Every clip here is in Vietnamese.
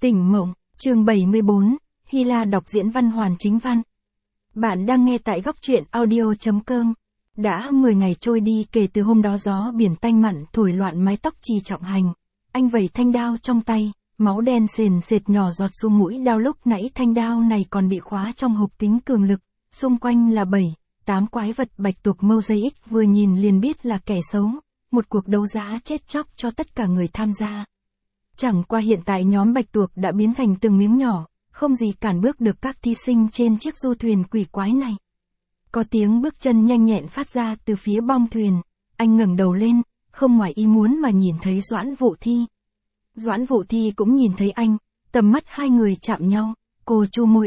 Tỉnh mộng, chương 74, Hy La đọc diễn văn hoàn chính văn. Bạn đang nghe tại góc truyện audio.com. Đã 10 ngày trôi đi kể từ hôm đó gió biển tanh mặn thổi loạn mái tóc Trì Trọng Hành. Anh vẩy thanh đao trong tay, máu đen sền sệt nhỏ giọt xuống mũi đao, lúc nãy thanh đao này còn bị khóa trong hộp kính cường lực, xung quanh là 7-8 quái vật bạch tuộc mosaic, vừa nhìn liền biết là kẻ xấu, một cuộc đấu giá chết chóc cho tất cả người tham gia. Chẳng qua hiện tại nhóm bạch tuộc đã biến thành từng miếng nhỏ, không gì cản bước được các thí sinh trên chiếc du thuyền quỷ quái này. Có tiếng bước chân nhanh nhẹn phát ra từ phía bong thuyền, anh ngẩng đầu lên, không ngoài ý muốn mà nhìn thấy Doãn Vũ Thi. Doãn Vũ Thi cũng nhìn thấy anh, tầm mắt hai người chạm nhau, cô chu môi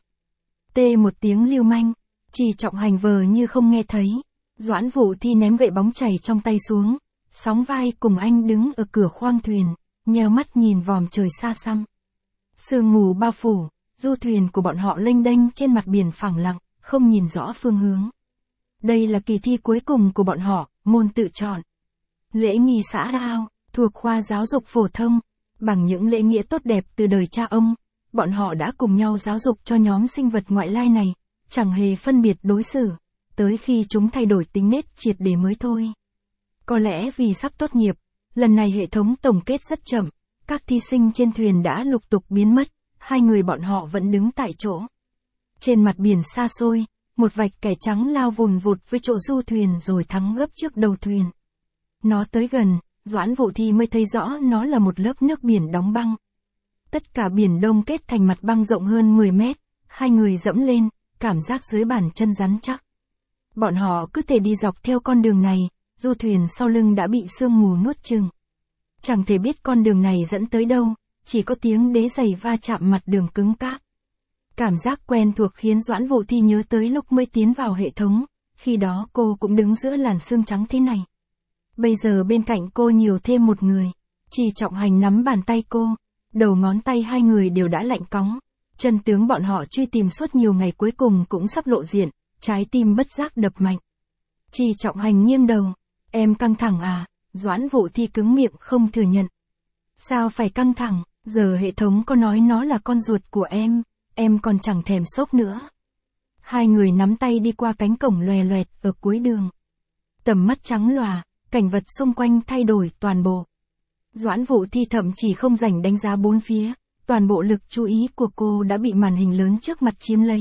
tê một tiếng lưu manh, Trì Trọng Hành vờ như không nghe thấy. Doãn Vũ Thi ném gậy bóng chảy trong tay xuống, sóng vai cùng anh đứng ở cửa khoang thuyền, nheo mắt nhìn vòm trời xa xăm. Sương mù bao phủ, du thuyền của bọn họ lênh đênh trên mặt biển phẳng lặng, không nhìn rõ phương hướng. Đây là kỳ thi cuối cùng của bọn họ, môn tự chọn. Lễ nghi xã giao, thuộc khoa giáo dục phổ thông, bằng những lễ nghĩa tốt đẹp từ đời cha ông, bọn họ đã cùng nhau giáo dục cho nhóm sinh vật ngoại lai này, chẳng hề phân biệt đối xử, tới khi chúng thay đổi tính nết triệt để mới thôi. Có lẽ vì sắp tốt nghiệp, lần này hệ thống tổng kết rất chậm, các thí sinh trên thuyền đã lục tục biến mất, hai người bọn họ vẫn đứng tại chỗ. Trên mặt biển xa xôi, một vạch kẻ trắng lao vùn vụt với chỗ du thuyền rồi thắng gấp trước đầu thuyền. Nó tới gần, Doãn Vũ Thi mới thấy rõ nó là một lớp nước biển đóng băng. Tất cả biển đông kết thành mặt băng rộng hơn 10 mét, hai người dẫm lên, cảm giác dưới bàn chân rắn chắc. Bọn họ cứ thể đi dọc theo con đường này, du thuyền sau lưng đã bị sương mù nuốt chửng. Chẳng thể biết con đường này dẫn tới đâu, chỉ có tiếng đế giày va chạm mặt đường cứng cáp. Cảm giác quen thuộc khiến Doãn Vũ Thi nhớ tới lúc mới tiến vào hệ thống, khi đó cô cũng đứng giữa làn sương trắng thế này. Bây giờ bên cạnh cô nhiều thêm một người, Trì Trọng Hành nắm bàn tay cô, đầu ngón tay hai người đều đã lạnh cóng. Chân tướng bọn họ truy tìm suốt nhiều ngày cuối cùng cũng sắp lộ diện, trái tim bất giác đập mạnh. Trì Trọng Hành nghiêng đầu, em căng thẳng à? Doãn Vũ Thi cứng miệng không thừa nhận. Sao phải căng thẳng, giờ hệ thống có nói nó là con ruột của em còn chẳng thèm sốc nữa. Hai người nắm tay đi qua cánh cổng loè loẹt ở cuối đường. Tầm mắt trắng lòa, cảnh vật xung quanh thay đổi toàn bộ. Doãn Vũ Thi thậm chỉ không rảnh đánh giá bốn phía, toàn bộ lực chú ý của cô đã bị màn hình lớn trước mặt chiếm lấy.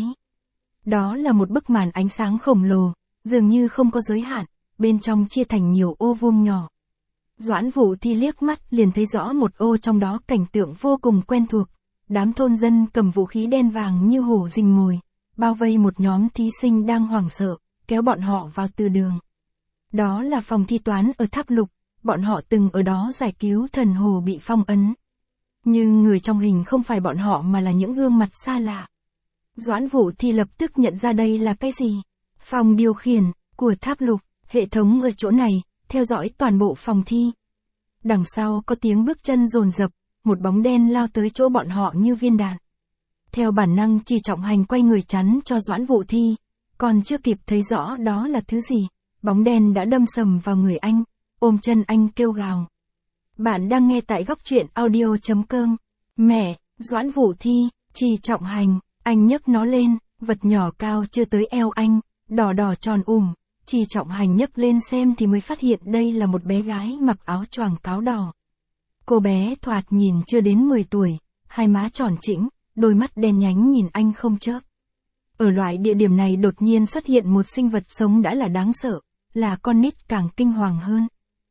Đó là một bức màn ánh sáng khổng lồ, dường như không có giới hạn, bên trong chia thành nhiều ô vuông nhỏ. Doãn Vũ Thi liếc mắt liền thấy rõ một ô trong đó, cảnh tượng vô cùng quen thuộc. Đám thôn dân cầm vũ khí đen vàng như hổ rình mồi, bao vây một nhóm thí sinh đang hoảng sợ, kéo bọn họ vào từ đường. Đó là phòng thi toán ở Tháp Lục, bọn họ từng ở đó giải cứu thần hồ bị phong ấn. Nhưng người trong hình không phải bọn họ mà là những gương mặt xa lạ. Doãn Vũ Thi lập tức nhận ra đây là cái gì? Phòng điều khiển của Tháp Lục, hệ thống ở chỗ này, theo dõi toàn bộ phòng thi. Đằng sau có tiếng bước chân dồn dập, một bóng đen lao tới chỗ bọn họ như viên đạn. Theo bản năng Trì Trọng Hành quay người chắn cho Doãn Vũ Thi, còn chưa kịp thấy rõ đó là thứ gì, bóng đen đã đâm sầm vào người anh, ôm chân anh kêu gào. Bạn đang nghe tại góc truyện audio.com. Mẹ, Doãn Vũ Thi, Trì Trọng Hành, anh nhấc nó lên, vật nhỏ cao chưa tới eo anh, đỏ đỏ tròn Trì Trọng Hành nhấc lên xem thì mới phát hiện đây là một bé gái mặc áo choàng cáo đỏ. Cô bé thoạt nhìn chưa đến 10 tuổi, hai má tròn trĩnh, đôi mắt đen nhánh nhìn anh không chớp. Ở loại địa điểm này đột nhiên xuất hiện một sinh vật sống đã là đáng sợ, là con nít càng kinh hoàng hơn.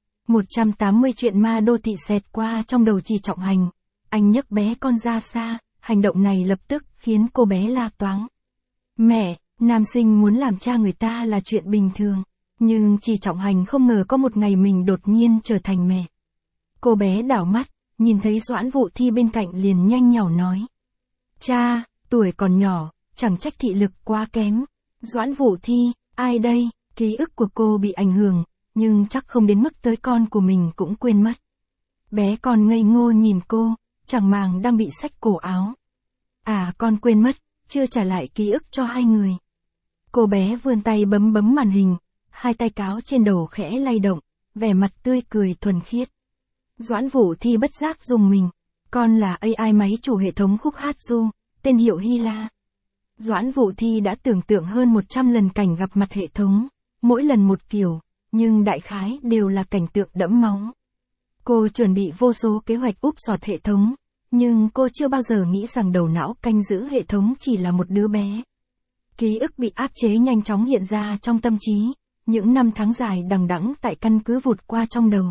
180 chuyện ma đô thị xẹt qua trong đầu Trì Trọng Hành, anh nhấc bé con ra xa, hành động này lập tức khiến cô bé la toáng. Mẹ, nam sinh muốn làm cha người ta là chuyện bình thường, nhưng Trì Trọng Hành không ngờ có một ngày mình đột nhiên trở thành mẹ. Cô bé đảo mắt, nhìn thấy Doãn Vũ Thi bên cạnh liền nhanh nhảu nói. Cha, tuổi còn nhỏ, chẳng trách thị lực quá kém. Doãn Vũ Thi, ai đây? Ký ức của cô bị ảnh hưởng, nhưng chắc không đến mức tới con của mình cũng quên mất. Bé con ngây ngô nhìn cô, chẳng màng đang bị xách cổ áo. À, con quên mất, chưa trả lại ký ức cho hai người. Cô bé vươn tay bấm màn hình, hai tay cáo trên đầu khẽ lay động, vẻ mặt tươi cười thuần khiết. Doãn Vũ Thi bất giác rùng mình, Con là AI máy chủ hệ thống khúc hát du, tên hiệu Hila. Doãn Vũ Thi đã tưởng tượng hơn 100 lần cảnh gặp mặt hệ thống, mỗi lần một kiểu, nhưng đại khái đều là cảnh tượng đẫm máu. Cô chuẩn bị vô số kế hoạch úp sọt hệ thống, nhưng cô chưa bao giờ nghĩ rằng đầu não canh giữ hệ thống chỉ là một đứa bé. Ký ức bị áp chế nhanh chóng hiện ra trong tâm trí, những năm tháng dài đằng đẵng tại căn cứ vụt qua trong đầu.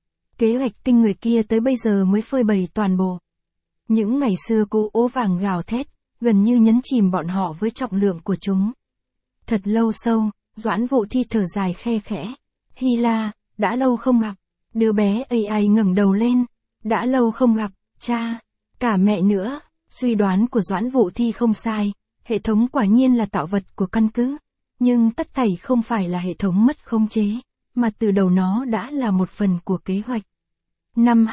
Kế hoạch kinh người kia tới bây giờ mới phơi bày toàn bộ. Những ngày xưa cô ố vàng gào thét, gần như nhấn chìm bọn họ với trọng lượng của chúng. Thật lâu sâu, Doãn Vũ Thi thở dài khe khẽ. Hila, đã lâu không gặp. Đứa bé AI ngẩng đầu lên. Đã lâu không gặp, cha. Cả mẹ nữa. Suy đoán của Doãn Vũ Thi không sai. Hệ thống quả nhiên là tạo vật của căn cứ. Nhưng tất thảy không phải là hệ thống mất khống chế, mà từ đầu nó đã là một phần của kế hoạch. Năm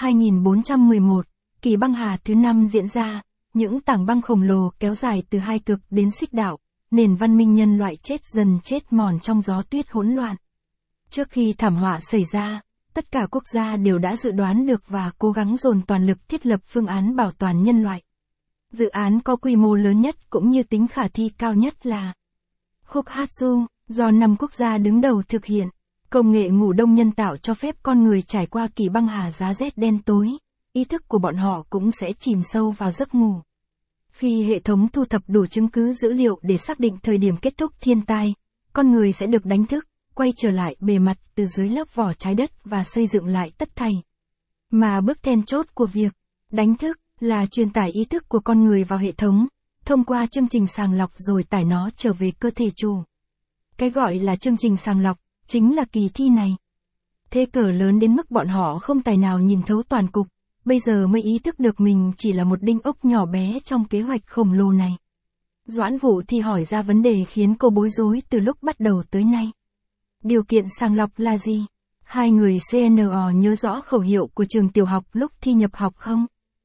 2411, kỳ băng hà thứ 5 diễn ra. Những tảng băng khổng lồ kéo dài từ hai cực đến xích đạo, nền văn minh nhân loại chết dần chết mòn trong gió tuyết hỗn loạn. Trước khi thảm họa xảy ra, tất cả quốc gia đều đã dự đoán được và cố gắng dồn toàn lực thiết lập phương án bảo toàn nhân loại. Dự án có quy mô lớn nhất cũng như tính khả thi cao nhất là Khúc hát du, do 5 quốc gia đứng đầu thực hiện. Công nghệ ngủ đông nhân tạo cho phép con người trải qua kỳ băng hà giá rét đen tối. Ý thức của bọn họ cũng sẽ chìm sâu vào giấc ngủ. Khi hệ thống thu thập đủ chứng cứ dữ liệu để xác định thời điểm kết thúc thiên tai, con người sẽ được đánh thức, quay trở lại bề mặt từ dưới lớp vỏ trái đất và xây dựng lại tất thảy. Mà bước then chốt của việc đánh thức là truyền tải ý thức của con người vào hệ thống, thông qua chương trình sàng lọc rồi tải nó trở về cơ thể chủ. Cái gọi là chương trình sàng lọc, chính là kỳ thi này. Thế cờ lớn đến mức bọn họ không tài nào nhìn thấu toàn cục. Bây giờ mới ý thức được mình chỉ là một đinh ốc nhỏ bé trong kế hoạch khổng lồ này. Doãn Vũ Thi hỏi ra vấn đề khiến cô bối rối từ lúc bắt đầu tới nay. Điều kiện sàng lọc là gì? Hai người CNO nhớ rõ khẩu hiệu của trường tiểu học lúc thi nhập học không?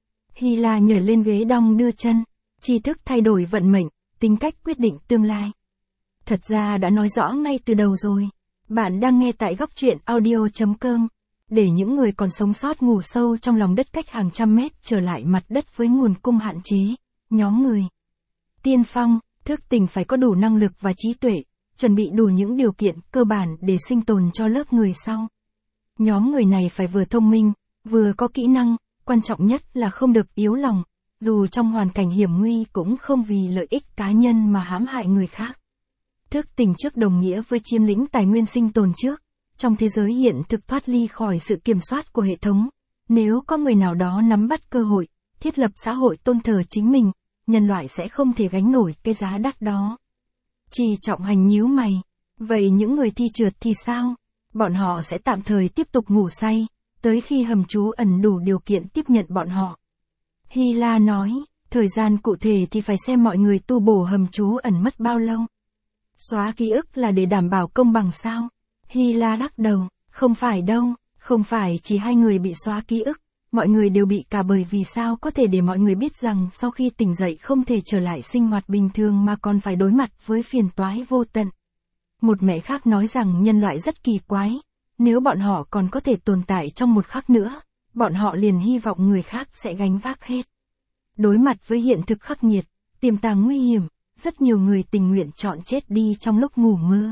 Hila nhảy lên ghế đong đưa chân. Tri thức thay đổi vận mệnh, tính cách quyết định tương lai. Thật ra đã nói rõ ngay từ đầu rồi. Bạn đang nghe tại góc truyện audio.com. Để những người còn sống sót ngủ sâu trong lòng đất cách hàng trăm mét trở lại mặt đất với nguồn cung hạn chế, nhóm người tiên phong, thức tỉnh phải có đủ năng lực và trí tuệ, chuẩn bị đủ những điều kiện cơ bản để sinh tồn cho lớp người sau. Nhóm người này phải vừa thông minh, vừa có kỹ năng, quan trọng nhất là không được yếu lòng, dù trong hoàn cảnh hiểm nguy cũng không vì lợi ích cá nhân mà hãm hại người khác. Thức tỉnh trước đồng nghĩa với chiếm lĩnh tài nguyên sinh tồn trước. Trong thế giới hiện thực thoát ly khỏi sự kiểm soát của hệ thống, nếu có người nào đó nắm bắt cơ hội, thiết lập xã hội tôn thờ chính mình, nhân loại sẽ không thể gánh nổi cái giá đắt đó. Chỉ Trọng Hành nhíu mày. Vậy những người thi trượt thì sao? Bọn họ sẽ tạm thời tiếp tục ngủ say, tới khi hầm trú ẩn đủ điều kiện tiếp nhận bọn họ. Hila nói, thời gian cụ thể thì phải xem mọi người tu bổ hầm trú ẩn mất bao lâu. Xóa ký ức là để đảm bảo công bằng sao? Hila lắc đầu, không phải đâu, không phải chỉ hai người bị xóa ký ức, mọi người đều bị cả bởi vì sao có thể để mọi người biết rằng sau khi tỉnh dậy không thể trở lại sinh hoạt bình thường mà còn phải đối mặt với phiền toái vô tận. Một mẹ khác nói rằng nhân loại rất kỳ quái, nếu bọn họ còn có thể tồn tại trong một khắc nữa, bọn họ liền hy vọng người khác sẽ gánh vác hết. Đối mặt với hiện thực khắc nghiệt, tiềm tàng nguy hiểm, rất nhiều người tình nguyện chọn chết đi trong lúc ngủ mơ.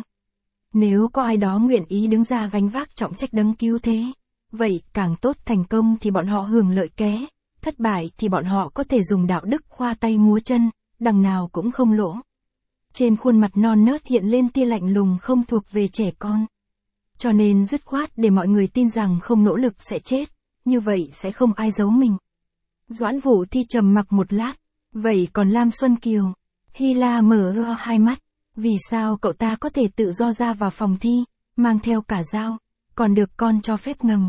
Nếu có ai đó nguyện ý đứng ra gánh vác trọng trách đấng cứu thế, vậy càng tốt, thành công thì bọn họ hưởng lợi ké, thất bại thì bọn họ có thể dùng đạo đức khoa tay múa chân, đằng nào cũng không lỗ. Trên khuôn mặt non nớt hiện lên tia lạnh lùng không thuộc về trẻ con. Cho nên dứt khoát để mọi người tin rằng không nỗ lực sẽ chết, như vậy sẽ không ai giấu mình. Doãn Vũ Thi trầm mặc một lát, vậy còn Lam Xuân Kiều? Hila mở hai mắt. Vì sao cậu ta có thể tự do ra vào phòng thi, mang theo cả dao, còn được con cho phép ngầm?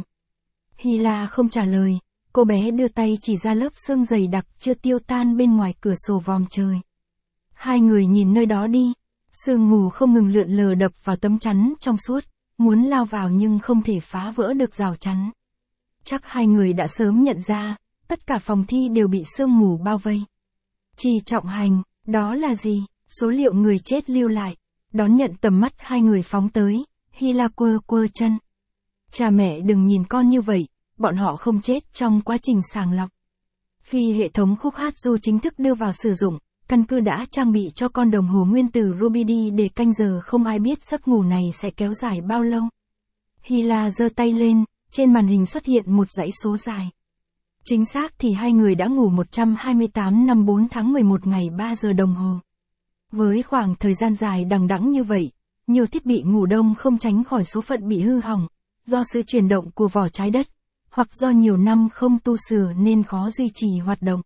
Hila không trả lời, cô bé đưa tay chỉ ra lớp sương dày đặc chưa tiêu tan bên ngoài cửa sổ vòm trời. Hai người nhìn nơi đó đi, sương mù không ngừng lượn lờ đập vào tấm chắn trong suốt, muốn lao vào nhưng không thể phá vỡ được rào chắn. Chắc hai người đã sớm nhận ra, tất cả phòng thi đều bị sương mù bao vây. Chỉ Trọng Hành, đó là gì? Số liệu người chết lưu lại, đón nhận tầm mắt hai người phóng tới, Hila quơ quơ chân. Cha mẹ đừng nhìn con như vậy, bọn họ không chết trong quá trình sàng lọc. Khi hệ thống khúc hát ru chính thức đưa vào sử dụng, căn cứ đã trang bị cho con đồng hồ nguyên tử Ruby để canh giờ, không ai biết giấc ngủ này sẽ kéo dài bao lâu. Hila giơ tay lên, trên màn hình xuất hiện một dãy số dài. Chính xác thì hai người đã ngủ 128 năm 4 tháng 11 ngày 3 giờ đồng hồ. Với khoảng thời gian dài đằng đẵng như vậy, nhiều thiết bị ngủ đông không tránh khỏi số phận bị hư hỏng, do sự chuyển động của vỏ trái đất, hoặc do nhiều năm không tu sửa nên khó duy trì hoạt động.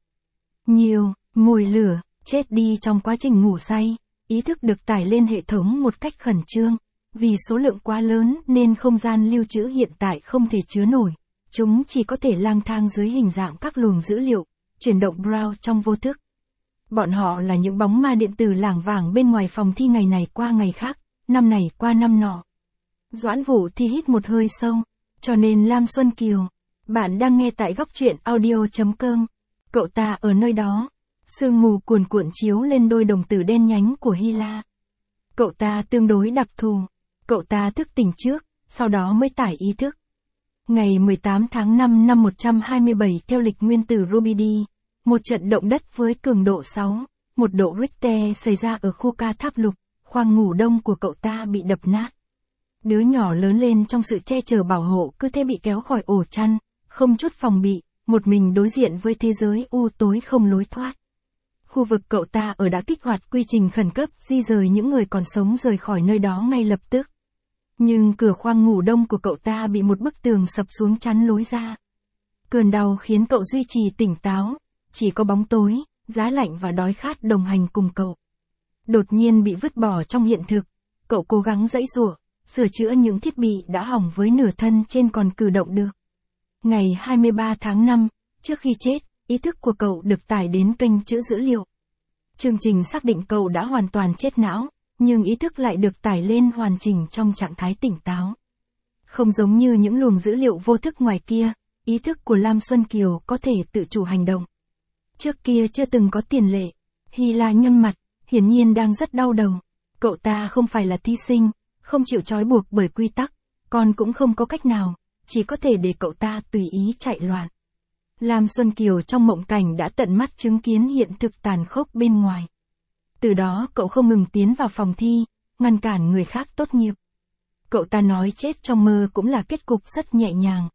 Nhiều mồi lửa chết đi trong quá trình ngủ say, ý thức được tải lên hệ thống một cách khẩn trương. Vì số lượng quá lớn nên không gian lưu trữ hiện tại không thể chứa nổi. Chúng chỉ có thể lang thang dưới hình dạng các luồng dữ liệu, chuyển động browse trong vô thức. Bọn họ là những bóng ma điện tử lảng vảng bên ngoài phòng thi, ngày này qua ngày khác, năm này qua năm nọ. Doãn Vũ Thi hít một hơi sâu, cho nên Lam Xuân Kiều. Bạn đang nghe tại góc truyện audio.com. Cậu ta ở nơi đó. Sương mù cuồn cuộn chiếu lên đôi đồng tử đen nhánh của Hila. Cậu ta tương đối đặc thù. Cậu ta thức tỉnh trước, sau đó mới tải ý thức. Ngày 18 tháng 5 năm 127 theo lịch nguyên tử Ruby, một trận động đất với cường độ 6, một độ Richter xảy ra ở khu ca tháp lục, khoang ngủ đông của cậu ta bị đập nát. Đứa nhỏ lớn lên trong sự che chở bảo hộ cứ thế bị kéo khỏi ổ chăn, không chút phòng bị, một mình đối diện với thế giới u tối không lối thoát. Khu vực cậu ta ở đã kích hoạt quy trình khẩn cấp di rời những người còn sống rời khỏi nơi đó ngay lập tức. Nhưng cửa khoang ngủ đông của cậu ta bị một bức tường sập xuống chắn lối ra. Cơn đau khiến cậu duy trì tỉnh táo, chỉ có bóng tối, giá lạnh và đói khát đồng hành cùng cậu. Đột nhiên bị vứt bỏ trong hiện thực, cậu cố gắng giãy giụa, sửa chữa những thiết bị đã hỏng với nửa thân trên còn cử động được. Ngày 23 tháng 5, trước khi chết, ý thức của cậu được tải đến kênh trữ dữ liệu. Chương trình xác định cậu đã hoàn toàn chết não, nhưng ý thức lại được tải lên hoàn chỉnh trong trạng thái tỉnh táo. Không giống như những luồng dữ liệu vô thức ngoài kia, ý thức của Lam Xuân Kiều có thể tự chủ hành động. Trước kia chưa từng có tiền lệ. Hila nhăn mặt, hiển nhiên đang rất đau đầu. Cậu ta không phải là thí sinh, không chịu trói buộc bởi quy tắc, còn cũng không có cách nào, chỉ có thể để cậu ta tùy ý chạy loạn. Lam Xuân Kiều trong mộng cảnh đã tận mắt chứng kiến hiện thực tàn khốc bên ngoài. Từ đó cậu không ngừng tiến vào phòng thi, ngăn cản người khác tốt nghiệp. Cậu ta nói chết trong mơ cũng là kết cục rất nhẹ nhàng.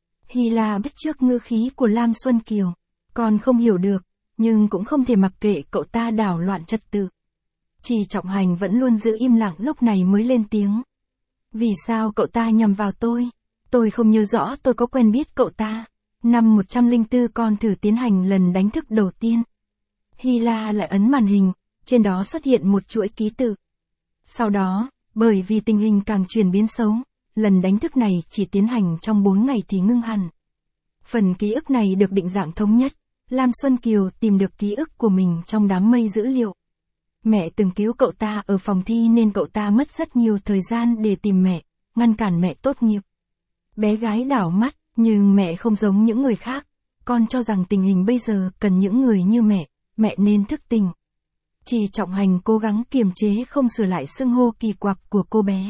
Hila biết trước ngữ khí của Lam Xuân Kiều, còn không hiểu được, nhưng cũng không thể mặc kệ cậu ta đảo loạn trật tự. Trì Trọng Hành vẫn luôn giữ im lặng, lúc này mới lên tiếng. Vì sao cậu ta nhằm vào tôi? Tôi không nhớ rõ tôi có quen biết cậu ta. Năm 104 con thử tiến hành lần đánh thức đầu tiên. Hila lại ấn màn hình, trên đó xuất hiện một chuỗi ký tự. Sau đó, bởi vì tình hình càng chuyển biến xấu, lần đánh thức này chỉ tiến hành trong 4 ngày thì ngưng hẳn. Phần ký ức này được định dạng thống nhất, Lam Xuân Kiều tìm được ký ức của mình trong đám mây dữ liệu. Mẹ từng cứu cậu ta ở phòng thi nên cậu ta mất rất nhiều thời gian để tìm mẹ, ngăn cản mẹ tốt nghiệp. Bé gái đảo mắt, nhưng mẹ không giống những người khác, con cho rằng tình hình bây giờ cần những người như mẹ nên thức tỉnh. Trì Trọng Hành cố gắng kiềm chế không sửa lại xưng hô kỳ quặc của cô bé.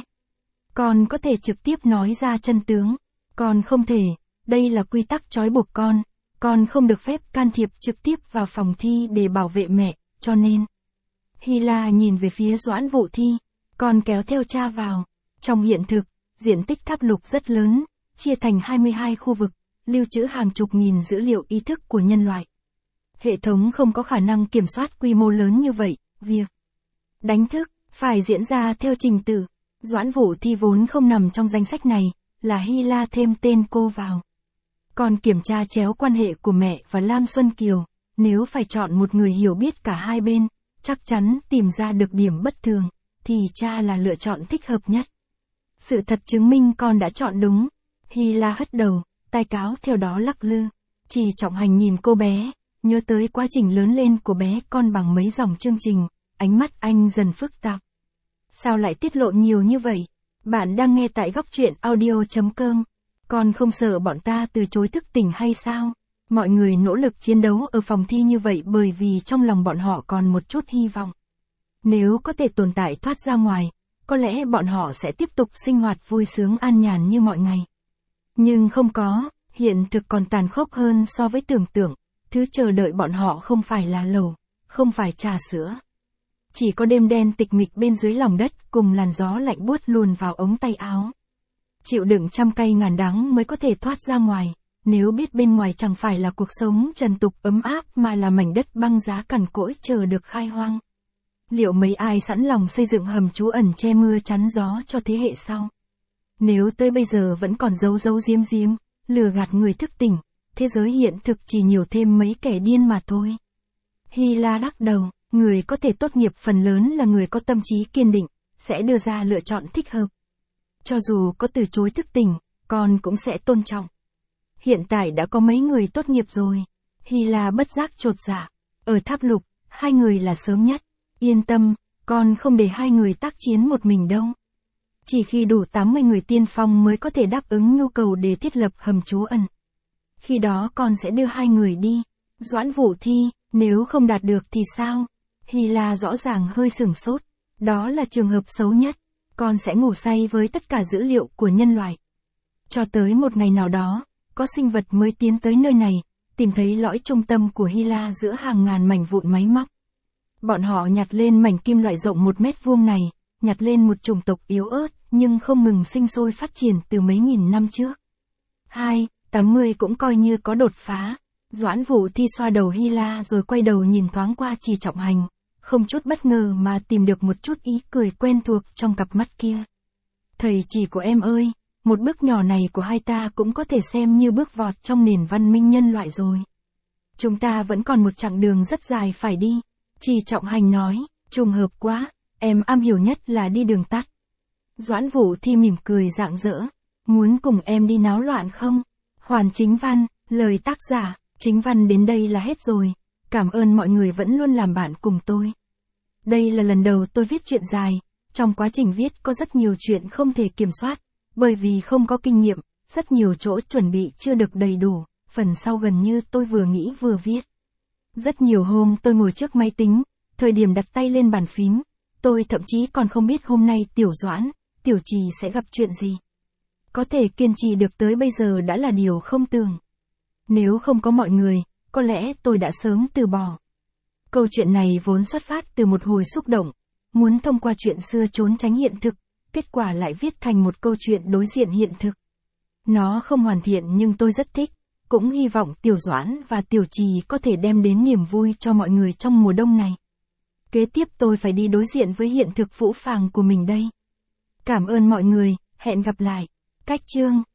Con có thể trực tiếp nói ra chân tướng, con không thể, đây là quy tắc trói buộc con không được phép can thiệp trực tiếp vào phòng thi để bảo vệ mẹ, cho nên. Hila nhìn về phía Doãn Vũ Thi, con kéo theo cha vào. Trong hiện thực, diện tích tháp lục rất lớn, chia thành 22 khu vực, lưu trữ hàng chục nghìn dữ liệu ý thức của nhân loại. Hệ thống không có khả năng kiểm soát quy mô lớn như vậy, việc đánh thức phải diễn ra theo trình tự. Doãn Vũ Thi vốn không nằm trong danh sách này, là Hila thêm tên cô vào. Còn kiểm tra chéo quan hệ của mẹ và Lam Xuân Kiều, nếu phải chọn một người hiểu biết cả hai bên, chắc chắn tìm ra được điểm bất thường, thì cha là lựa chọn thích hợp nhất. Sự thật chứng minh con đã chọn đúng. Hila hất đầu, tai cáo theo đó lắc lư. Trì Trọng Hành nhìn cô bé, nhớ tới quá trình lớn lên của bé con bằng mấy dòng chương trình, ánh mắt anh dần phức tạp. Sao lại tiết lộ nhiều như vậy? Bạn đang nghe tại góc truyện audio.com. Con không sợ bọn ta từ chối thức tỉnh hay sao? Mọi người nỗ lực chiến đấu ở phòng thi như vậy bởi vì trong lòng bọn họ còn một chút hy vọng. Nếu có thể tồn tại thoát ra ngoài, có lẽ bọn họ sẽ tiếp tục sinh hoạt vui sướng an nhàn như mọi ngày. Nhưng không có, hiện thực còn tàn khốc hơn so với tưởng tượng. Thứ chờ đợi bọn họ không phải là lẩu, không phải trà sữa. Chỉ có đêm đen tịch mịch bên dưới lòng đất cùng làn gió lạnh buốt luồn vào ống tay áo. Chịu đựng trăm cay ngàn đắng mới có thể thoát ra ngoài, nếu biết bên ngoài chẳng phải là cuộc sống trần tục ấm áp mà là mảnh đất băng giá cằn cỗi chờ được khai hoang. Liệu mấy ai sẵn lòng xây dựng hầm trú ẩn che mưa chắn gió cho thế hệ sau? Nếu tới bây giờ vẫn còn giấu giấu giếm, lừa gạt người thức tỉnh, thế giới hiện thực chỉ nhiều thêm mấy kẻ điên mà thôi. Hy La lắc đầu, người có thể tốt nghiệp phần lớn là người có tâm trí kiên định, sẽ đưa ra lựa chọn thích hợp. Cho dù có từ chối thức tỉnh, con cũng sẽ tôn trọng. Hiện tại đã có mấy người tốt nghiệp rồi. Hy La bất giác chột dạ. Ở Tháp Lục, 2 người là sớm nhất. Yên tâm, con không để 2 người tác chiến một mình đâu. Chỉ khi đủ 80 người tiên phong mới có thể đáp ứng nhu cầu để thiết lập hầm trú ẩn. Khi đó con sẽ đưa 2 người đi. Doãn Vũ Thi, nếu không đạt được thì sao? Hy La rõ ràng hơi sửng sốt. Đó là trường hợp xấu nhất. Con sẽ ngủ say với tất cả dữ liệu của nhân loại. Cho tới một ngày nào đó, có sinh vật mới tiến tới nơi này, tìm thấy lõi trung tâm của Hy La giữa hàng ngàn mảnh vụn máy móc. Bọn họ nhặt lên mảnh kim loại rộng 1 mét vuông này, nhặt lên một chủng tộc yếu ớt, nhưng không ngừng sinh sôi phát triển từ mấy nghìn năm trước. 80 cũng coi như có đột phá. Doãn Vũ Thi xoa đầu Hy La rồi quay đầu nhìn thoáng qua Trì Trọng Hành, không chút bất ngờ mà tìm được một chút ý cười quen thuộc trong cặp mắt kia. Thầy Trì của em ơi, một bước nhỏ này của hai ta cũng có thể xem như bước vọt trong nền văn minh nhân loại rồi. Chúng ta vẫn còn một chặng đường rất dài phải đi. Trì Trọng Hành nói, trùng hợp quá, em am hiểu nhất là đi đường tắt. Doãn Vũ Thi mỉm cười rạng rỡ, muốn cùng em đi náo loạn không? Hoàn Chính Văn, lời tác giả, Chính Văn đến đây là hết rồi. Cảm ơn mọi người vẫn luôn làm bạn cùng tôi. Đây là lần đầu tôi viết truyện dài, trong quá trình viết có rất nhiều chuyện không thể kiểm soát, bởi vì không có kinh nghiệm, rất nhiều chỗ chuẩn bị chưa được đầy đủ, phần sau gần như tôi vừa nghĩ vừa viết. Rất nhiều hôm tôi ngồi trước máy tính, thời điểm đặt tay lên bàn phím, tôi thậm chí còn không biết hôm nay Tiểu Doãn, Tiểu Trì sẽ gặp chuyện gì. Có thể kiên trì được tới bây giờ đã là điều không tưởng. Nếu không có mọi người, có lẽ tôi đã sớm từ bỏ. Câu chuyện này vốn xuất phát từ một hồi xúc động, muốn thông qua chuyện xưa trốn tránh hiện thực, kết quả lại viết thành một câu chuyện đối diện hiện thực. Nó không hoàn thiện nhưng tôi rất thích, cũng hy vọng Tiểu Doãn và Tiểu Trì có thể đem đến niềm vui cho mọi người trong mùa đông này. Kế tiếp tôi phải đi đối diện với hiện thực phũ phàng của mình đây. Cảm ơn mọi người, hẹn gặp lại. Cách chương